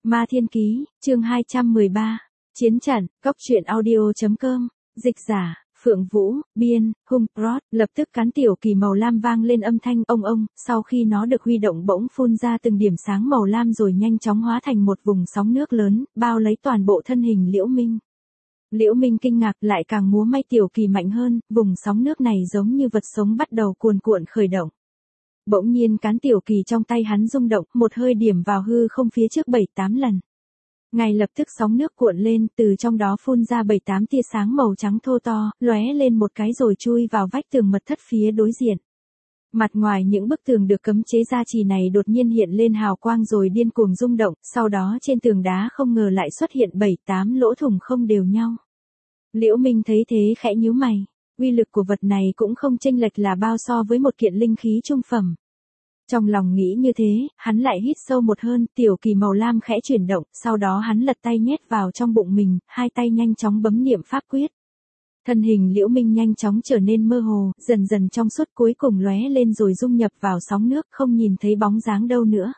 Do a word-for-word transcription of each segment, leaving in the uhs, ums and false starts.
Ma Thiên Ký, chương hai trăm mười ba, Chiến trận, Cốc truyện audio.com, dịch giả, Phượng Vũ, biên, Hung Prod, lập tức cán tiểu kỳ màu lam vang lên âm thanh ông ông, sau khi nó được huy động bỗng phun ra từng điểm sáng màu lam rồi nhanh chóng hóa thành một vùng sóng nước lớn, bao lấy toàn bộ thân hình Liễu Minh. Liễu Minh kinh ngạc lại càng múa may tiểu kỳ mạnh hơn, vùng sóng nước này giống như vật sống bắt đầu cuồn cuộn khởi động. Bỗng nhiên cán tiểu kỳ trong tay hắn rung động, một hơi điểm vào hư không phía trước bảy tám lần. Ngay lập tức sóng nước cuộn lên, từ trong đó phun ra bảy tám tia sáng màu trắng thô to, lóe lên một cái rồi chui vào vách tường mật thất phía đối diện. Mặt ngoài những bức tường được cấm chế gia trì này đột nhiên hiện lên hào quang rồi điên cuồng rung động, sau đó trên tường đá không ngờ lại xuất hiện bảy tám lỗ thủng không đều nhau. Liễu Minh thấy thế khẽ nhíu mày, uy lực của vật này cũng không chênh lệch là bao so với một kiện linh khí trung phẩm. Trong lòng nghĩ như thế, hắn lại hít sâu một hơi, tiểu kỳ màu lam khẽ chuyển động, sau đó hắn lật tay nhét vào trong bụng mình, hai tay nhanh chóng bấm niệm pháp quyết. Thân hình Liễu Minh nhanh chóng trở nên mơ hồ, dần dần trong suốt cuối cùng lóe lên rồi dung nhập vào sóng nước, không nhìn thấy bóng dáng đâu nữa.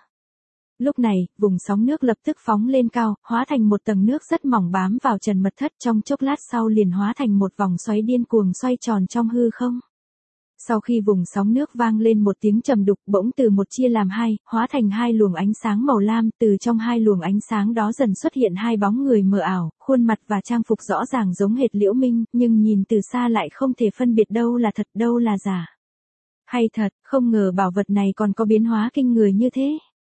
Lúc này, vùng sóng nước lập tức phóng lên cao, hóa thành một tầng nước rất mỏng bám vào trần mật thất, trong chốc lát sau liền hóa thành một vòng xoáy điên cuồng xoay tròn trong hư không. Sau khi vùng sóng nước vang lên một tiếng trầm đục, bỗng từ một chia làm hai, hóa thành hai luồng ánh sáng màu lam, từ trong hai luồng ánh sáng đó dần xuất hiện hai bóng người mờ ảo, khuôn mặt và trang phục rõ ràng giống hệt Liễu Minh, nhưng nhìn từ xa lại không thể phân biệt đâu là thật đâu là giả. Hay thật, không ngờ bảo vật này còn có biến hóa kinh người như thế.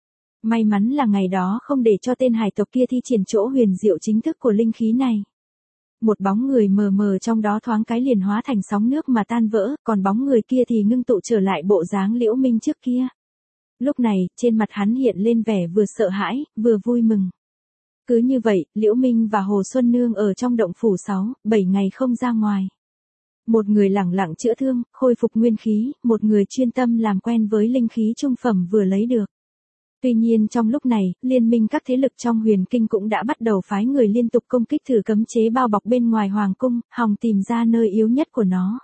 May mắn là ngày đó không để cho tên hải tộc kia thi triển chỗ huyền diệu chính thức của linh khí này. Một bóng người mờ mờ trong đó thoáng cái liền hóa thành sóng nước mà tan vỡ, còn bóng người kia thì ngưng tụ trở lại bộ dáng Liễu Minh trước kia. Lúc này, trên mặt hắn hiện lên vẻ vừa sợ hãi, vừa vui mừng. Cứ như vậy, Liễu Minh và Hồ Xuân Nương ở trong động phủ sáu, bảy ngày không ra ngoài. Một người lẳng lặng chữa thương, khôi phục nguyên khí, một người chuyên tâm làm quen với linh khí trung phẩm vừa lấy được. Tuy nhiên trong lúc này, liên minh các thế lực trong huyền kinh cũng đã bắt đầu phái người liên tục công kích thử cấm chế bao bọc bên ngoài hoàng cung, hòng tìm ra nơi yếu nhất của nó.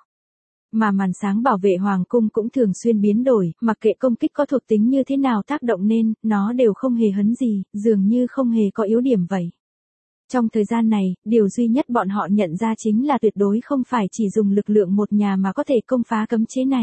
Mà màn sáng bảo vệ hoàng cung cũng thường xuyên biến đổi, mặc kệ công kích có thuộc tính như thế nào tác động nên, nó đều không hề hấn gì, dường như không hề có yếu điểm vậy. Trong thời gian này, điều duy nhất bọn họ nhận ra chính là tuyệt đối không phải chỉ dùng lực lượng một nhà mà có thể công phá cấm chế này.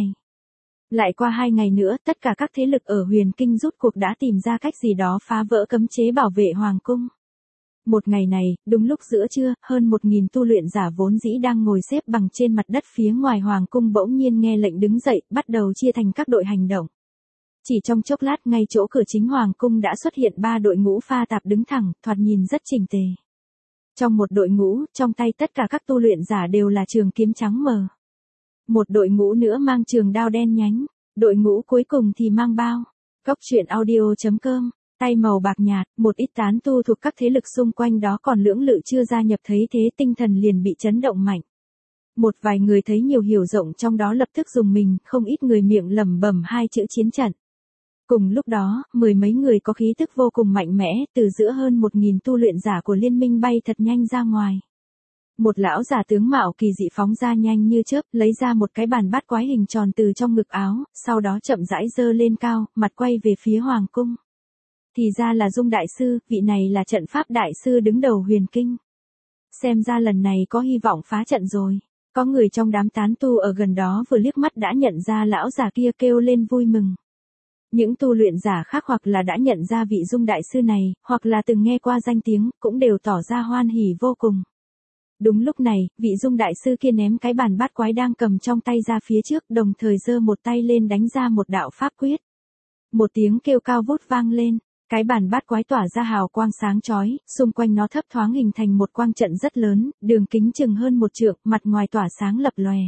Lại qua hai ngày nữa, tất cả các thế lực ở huyền kinh rút cuộc đã tìm ra cách gì đó phá vỡ cấm chế bảo vệ hoàng cung. Một ngày này, đúng lúc giữa trưa, hơn một nghìn tu luyện giả vốn dĩ đang ngồi xếp bằng trên mặt đất phía ngoài hoàng cung bỗng nhiên nghe lệnh đứng dậy, bắt đầu chia thành các đội hành động. Chỉ trong chốc lát ngay chỗ cửa chính hoàng cung đã xuất hiện ba đội ngũ pha tạp đứng thẳng, thoạt nhìn rất chỉnh tề. Trong một đội ngũ, trong tay tất cả các tu luyện giả đều là trường kiếm trắng mờ. Một đội ngũ nữa mang trường đao đen nhánh, đội ngũ cuối cùng thì mang bao. Cốc truyện audio.com, tay màu bạc nhạt, một ít tán tu thuộc các thế lực xung quanh đó còn lưỡng lự chưa gia nhập thấy thế tinh thần liền bị chấn động mạnh. Một vài người thấy nhiều hiểu rộng trong đó lập tức dùng mình, không ít người miệng lẩm bẩm hai chữ chiến trận. Cùng lúc đó, mười mấy người có khí tức vô cùng mạnh mẽ từ giữa hơn một nghìn tu luyện giả của liên minh bay thật nhanh ra ngoài. Một lão giả tướng mạo kỳ dị phóng ra nhanh như chớp, lấy ra một cái bàn bát quái hình tròn từ trong ngực áo, sau đó chậm rãi giơ lên cao, mặt quay về phía hoàng cung. Thì ra là Dung đại sư, vị này là trận pháp đại sư đứng đầu huyền kinh. Xem ra lần này có hy vọng phá trận rồi. Có người trong đám tán tu ở gần đó vừa liếc mắt đã nhận ra lão giả kia kêu lên vui mừng. Những tu luyện giả khác hoặc là đã nhận ra vị Dung đại sư này, hoặc là từng nghe qua danh tiếng, cũng đều tỏ ra hoan hỉ vô cùng. Đúng lúc này, vị Dung đại sư kia ném cái bàn bát quái đang cầm trong tay ra phía trước, đồng thời giơ một tay lên đánh ra một đạo pháp quyết. Một tiếng kêu cao vút vang lên, cái bàn bát quái tỏa ra hào quang sáng chói, xung quanh nó thấp thoáng hình thành một quang trận rất lớn, đường kính chừng hơn một trượng, mặt ngoài tỏa sáng lập lòe.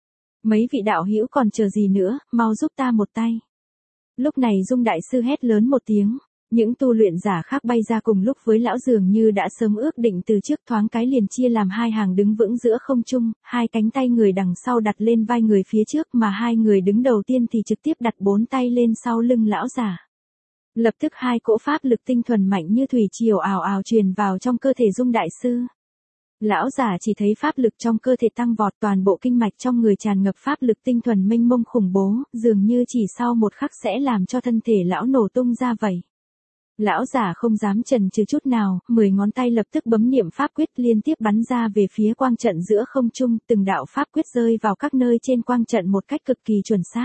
Mấy vị đạo hữu còn chờ gì nữa, mau giúp ta một tay. Lúc này Dung đại sư hét lớn một tiếng. Những tu luyện giả khác bay ra cùng lúc với lão dường như đã sớm ước định từ trước, thoáng cái liền chia làm hai hàng đứng vững giữa không trung, hai cánh tay người đằng sau đặt lên vai người phía trước mà hai người đứng đầu tiên thì trực tiếp đặt bốn tay lên sau lưng lão giả. Lập tức hai cỗ pháp lực tinh thuần mạnh như thủy triều ào ào truyền vào trong cơ thể Dung đại sư. Lão giả chỉ thấy pháp lực trong cơ thể tăng vọt, toàn bộ kinh mạch trong người tràn ngập pháp lực tinh thuần mênh mông khủng bố, dường như chỉ sau một khắc sẽ làm cho thân thể lão nổ tung ra vậy. Lão giả không dám chần chừ chút nào, mười ngón tay lập tức bấm niệm pháp quyết liên tiếp bắn ra về phía quang trận giữa không trung, từng đạo pháp quyết rơi vào các nơi trên quang trận một cách cực kỳ chuẩn xác.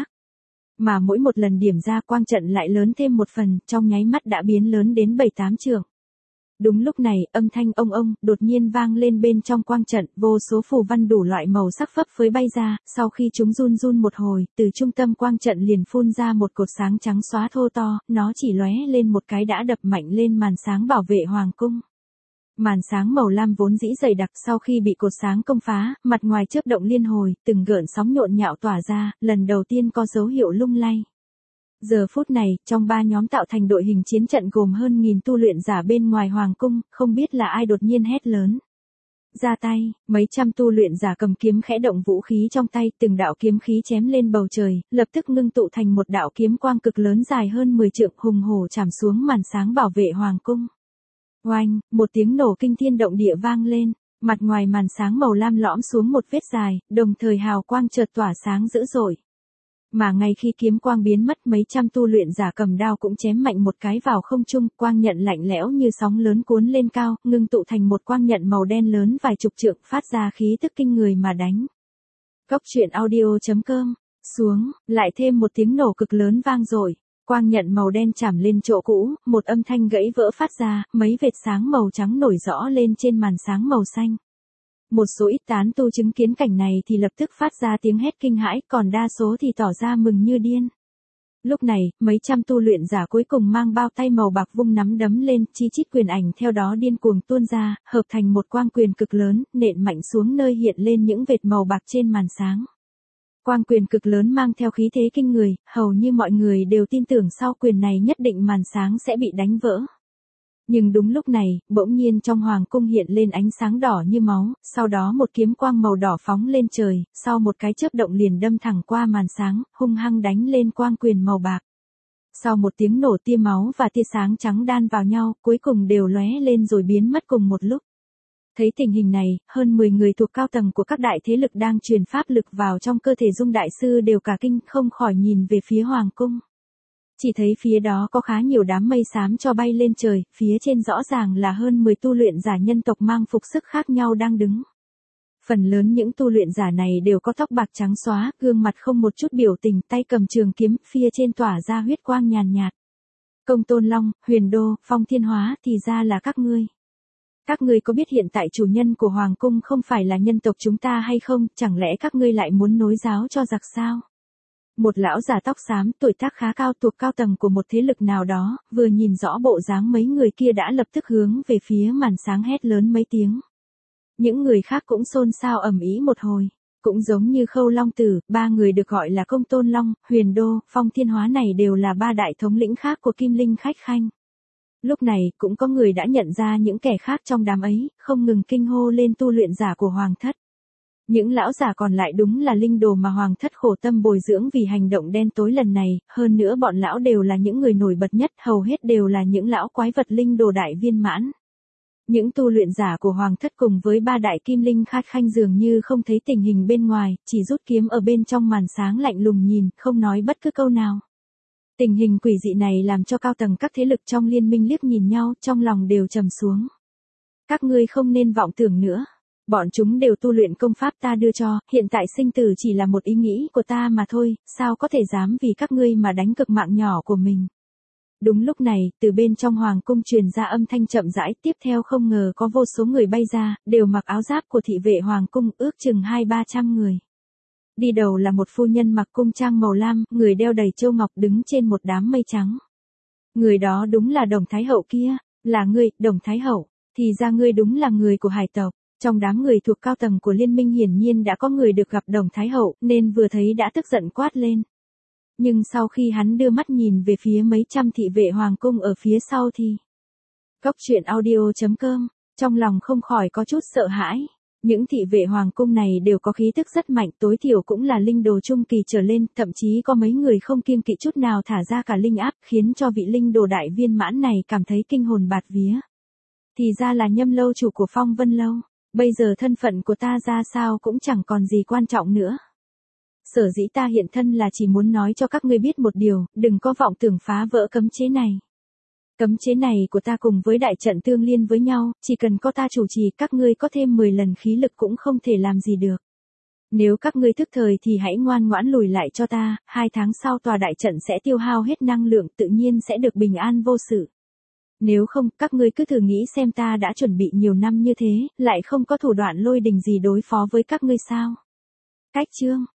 Mà mỗi một lần điểm ra quang trận lại lớn thêm một phần, trong nháy mắt đã biến lớn đến bảy tám trượng. Đúng lúc này, âm thanh ông ông đột nhiên vang lên bên trong quang trận, vô số phù văn đủ loại màu sắc phấp phới bay ra, sau khi chúng run run một hồi, từ trung tâm quang trận liền phun ra một cột sáng trắng xóa thô to, nó chỉ lóe lên một cái đã đập mạnh lên màn sáng bảo vệ hoàng cung. Màn sáng màu lam vốn dĩ dày đặc sau khi bị cột sáng công phá, mặt ngoài chớp động liên hồi, từng gợn sóng nhộn nhạo tỏa ra, lần đầu tiên có dấu hiệu lung lay. Giờ phút này, trong ba nhóm tạo thành đội hình chiến trận gồm hơn nghìn tu luyện giả bên ngoài hoàng cung, không biết là ai đột nhiên hét lớn. Ra tay, mấy trăm tu luyện giả cầm kiếm khẽ động vũ khí trong tay, từng đạo kiếm khí chém lên bầu trời, lập tức ngưng tụ thành một đạo kiếm quang cực lớn dài hơn mười trượng hùng hổ chạm xuống màn sáng bảo vệ hoàng cung. Oanh, một tiếng nổ kinh thiên động địa vang lên, mặt ngoài màn sáng màu lam lõm xuống một vết dài, đồng thời hào quang chợt tỏa sáng dữ dội. Mà ngay khi kiếm quang biến mất, mấy trăm tu luyện giả cầm đao cũng chém mạnh một cái vào không trung, quang nhận lạnh lẽo như sóng lớn cuốn lên cao, ngưng tụ thành một quang nhận màu đen lớn vài chục trượng, phát ra khí tức kinh người mà đánh. Cốc truyện audio chấm com, xuống, lại thêm một tiếng nổ cực lớn vang dội, quang nhận màu đen chạm lên chỗ cũ, một âm thanh gãy vỡ phát ra, mấy vệt sáng màu trắng nổi rõ lên trên màn sáng màu xanh. Một số ít tán tu chứng kiến cảnh này thì lập tức phát ra tiếng hét kinh hãi, còn đa số thì tỏ ra mừng như điên. Lúc này, mấy trăm tu luyện giả cuối cùng mang bao tay màu bạc vung nắm đấm lên, chi chít quyền ảnh theo đó điên cuồng tuôn ra, hợp thành một quang quyền cực lớn, nện mạnh xuống nơi hiện lên những vệt màu bạc trên màn sáng. Quang quyền cực lớn mang theo khí thế kinh người, hầu như mọi người đều tin tưởng sau quyền này nhất định màn sáng sẽ bị đánh vỡ. Nhưng đúng lúc này, bỗng nhiên trong hoàng cung hiện lên ánh sáng đỏ như máu, sau đó một kiếm quang màu đỏ phóng lên trời, sau một cái chớp động liền đâm thẳng qua màn sáng, hung hăng đánh lên quang quyền màu bạc. Sau một tiếng nổ, tia máu và tia sáng trắng đan vào nhau, cuối cùng đều lóe lên rồi biến mất cùng một lúc. Thấy tình hình này, hơn mười người thuộc cao tầng của các đại thế lực đang truyền pháp lực vào trong cơ thể Dung đại sư đều cả kinh, không khỏi nhìn về phía hoàng cung. Chỉ thấy phía đó có khá nhiều đám mây xám cho bay lên trời, phía trên rõ ràng là hơn mười tu luyện giả nhân tộc mang phục sức khác nhau đang đứng. Phần lớn những tu luyện giả này đều có tóc bạc trắng xóa, gương mặt không một chút biểu tình, tay cầm trường kiếm, phía trên tỏa ra huyết quang nhàn nhạt. Công Tôn Long, Huyền Đô, Phong Thiên Hóa, thì ra là các ngươi. Các ngươi có biết hiện tại chủ nhân của hoàng cung không phải là nhân tộc chúng ta hay không, chẳng lẽ các ngươi lại muốn nối giáo cho giặc sao? Một lão già tóc xám, tuổi tác khá cao, thuộc cao tầng của một thế lực nào đó, vừa nhìn rõ bộ dáng mấy người kia đã lập tức hướng về phía màn sáng hét lớn mấy tiếng. Những người khác cũng xôn xao ầm ĩ một hồi. Cũng giống như Khâu Long Tử, ba người được gọi là Công Tôn Long, Huyền Đô, Phong Thiên Hóa này đều là ba đại thống lĩnh khác của Kim Linh Khách Khanh. Lúc này, cũng có người đã nhận ra những kẻ khác trong đám ấy, không ngừng kinh hô lên tu luyện giả của Hoàng Thất. Những lão giả còn lại đúng là linh đồ mà Hoàng Thất khổ tâm bồi dưỡng vì hành động đen tối lần này, hơn nữa bọn lão đều là những người nổi bật nhất, hầu hết đều là những lão quái vật linh đồ đại viên mãn. Những tu luyện giả của Hoàng Thất cùng với ba đại Kim Linh Khách Khanh dường như không thấy tình hình bên ngoài, chỉ rút kiếm ở bên trong màn sáng lạnh lùng nhìn, không nói bất cứ câu nào. Tình hình quỷ dị này làm cho cao tầng các thế lực trong liên minh liếc nhìn nhau, trong lòng đều trầm xuống. Các ngươi không nên vọng tưởng nữa. Bọn chúng đều tu luyện công pháp ta đưa cho, hiện tại sinh tử chỉ là một ý nghĩ của ta mà thôi, sao có thể dám vì các ngươi mà đánh cực mạng nhỏ của mình. Đúng lúc này, từ bên trong hoàng cung truyền ra âm thanh chậm rãi, tiếp theo không ngờ có vô số người bay ra, đều mặc áo giáp của thị vệ hoàng cung, ước chừng hai ba trăm người. Đi đầu là một phu nhân mặc cung trang màu lam, người đeo đầy châu ngọc đứng trên một đám mây trắng. Người đó đúng là Đồng Thái Hậu kia, là ngươi, Đồng Thái Hậu, thì ra ngươi đúng là người của hải tộc. Trong đám người thuộc cao tầng của liên minh hiển nhiên đã có người được gặp Đồng Thái Hậu, nên vừa thấy đã tức giận quát lên. Nhưng sau khi hắn đưa mắt nhìn về phía mấy trăm thị vệ hoàng cung ở phía sau thì... Cốc truyện audio chấm com, trong lòng không khỏi có chút sợ hãi. Những thị vệ hoàng cung này đều có khí tức rất mạnh, tối thiểu cũng là linh đồ trung kỳ trở lên, thậm chí có mấy người không kiêng kỵ chút nào thả ra cả linh áp, khiến cho vị linh đồ đại viên mãn này cảm thấy kinh hồn bạt vía. Thì ra là Nhâm lâu chủ của Phong Vân Lâu. Bây giờ thân phận của ta ra sao cũng chẳng còn gì quan trọng nữa. Sở dĩ ta hiện thân là chỉ muốn nói cho các ngươi biết một điều, đừng có vọng tưởng phá vỡ cấm chế này. Cấm chế này của ta cùng với đại trận tương liên với nhau, chỉ cần có ta chủ trì các ngươi có thêm mười lần khí lực cũng không thể làm gì được. Nếu các ngươi thức thời thì hãy ngoan ngoãn lùi lại cho ta, hai tháng sau tòa đại trận sẽ tiêu hao hết năng lượng tự nhiên sẽ được bình an vô sự. Nếu không, các ngươi cứ thử nghĩ xem ta đã chuẩn bị nhiều năm như thế, lại không có thủ đoạn lôi đình gì đối phó với các ngươi sao. Cách chương